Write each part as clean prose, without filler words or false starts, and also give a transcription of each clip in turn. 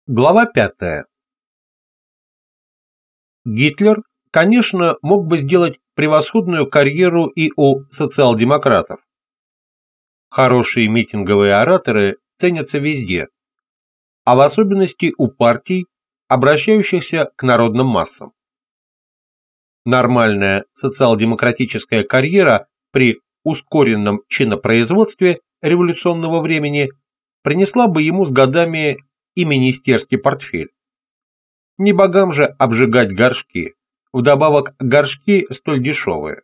Глава 5. Гитлер, конечно, мог бы сделать превосходную карьеру и у социал-демократов. Хорошие митинговые ораторы ценятся везде, а в особенности у партий, обращающихся к народным массам. Нормальная социал-демократическая карьера при ускоренном чинопроизводстве революционного времени принесла бы ему с годами и министерский портфель. Не богам же обжигать горшки, вдобавок горшки столь дешевые.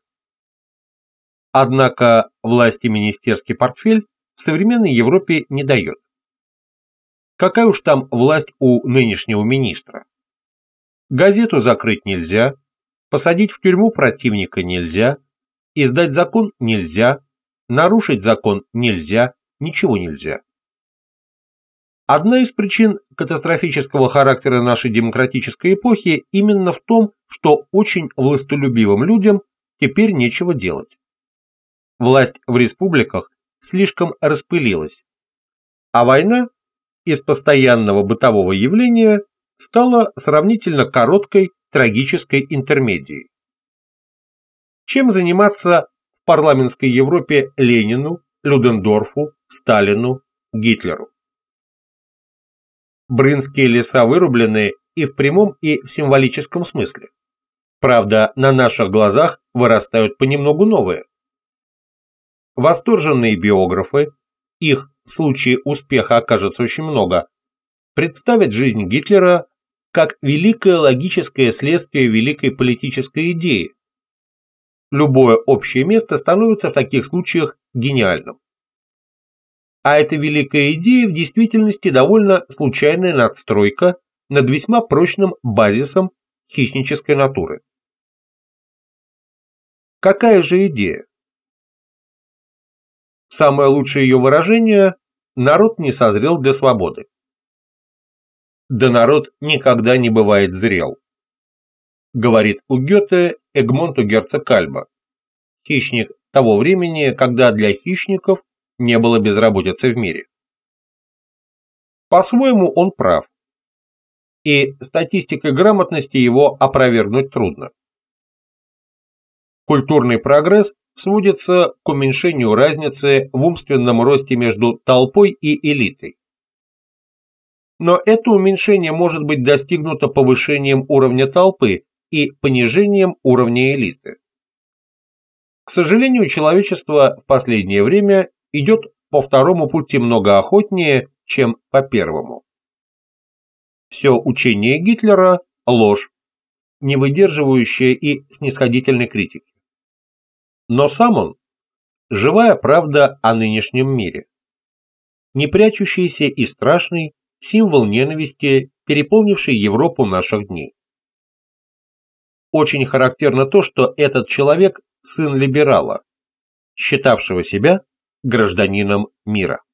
Однако власти министерский портфель в современной Европе не дает. Какая уж там власть у нынешнего министра? Газету закрыть нельзя, посадить в тюрьму противника нельзя, издать закон нельзя, нарушить закон нельзя, ничего нельзя. Одна из причин катастрофического характера нашей демократической эпохи именно в том, что очень властолюбивым людям теперь нечего делать. Власть в республиках слишком распылилась, а война из постоянного бытового явления стала сравнительно короткой трагической интермедией. Чем заниматься в парламентской Европе Ленину, Людендорфу, Сталину, Гитлеру? Брынские леса вырублены и в прямом, и в символическом смысле. Правда, на наших глазах вырастают понемногу новые. Восторженные биографы, их в случае успеха окажется очень много, представят жизнь Гитлера как великое логическое следствие великой политической идеи. Любое общее место становится в таких случаях гениальным. А эта великая идея в действительности довольно случайная надстройка над весьма прочным базисом хищнической натуры. Какая же идея? Самое лучшее ее выражение – народ не созрел для свободы. Да народ никогда не бывает зрел, говорит у Гёте Эгмонту герцог Альба, хищник того времени, когда для хищников не было безработицы в мире. По-своему он прав, и статистикой грамотности его опровергнуть трудно. Культурный прогресс сводится к уменьшению разницы в умственном росте между толпой и элитой. Но это уменьшение может быть достигнуто повышением уровня толпы и понижением уровня элиты. К сожалению, человечество в последнее время идет по второму пути много охотнее, чем по первому. Все учение Гитлера – ложь, не выдерживающая и снисходительной критики. Но сам он – живая правда о нынешнем мире, не прячущийся и страшный символ ненависти, переполнивший Европу наших дней. Очень характерно то, что этот человек – сын либерала, считавшего себя гражданином мира.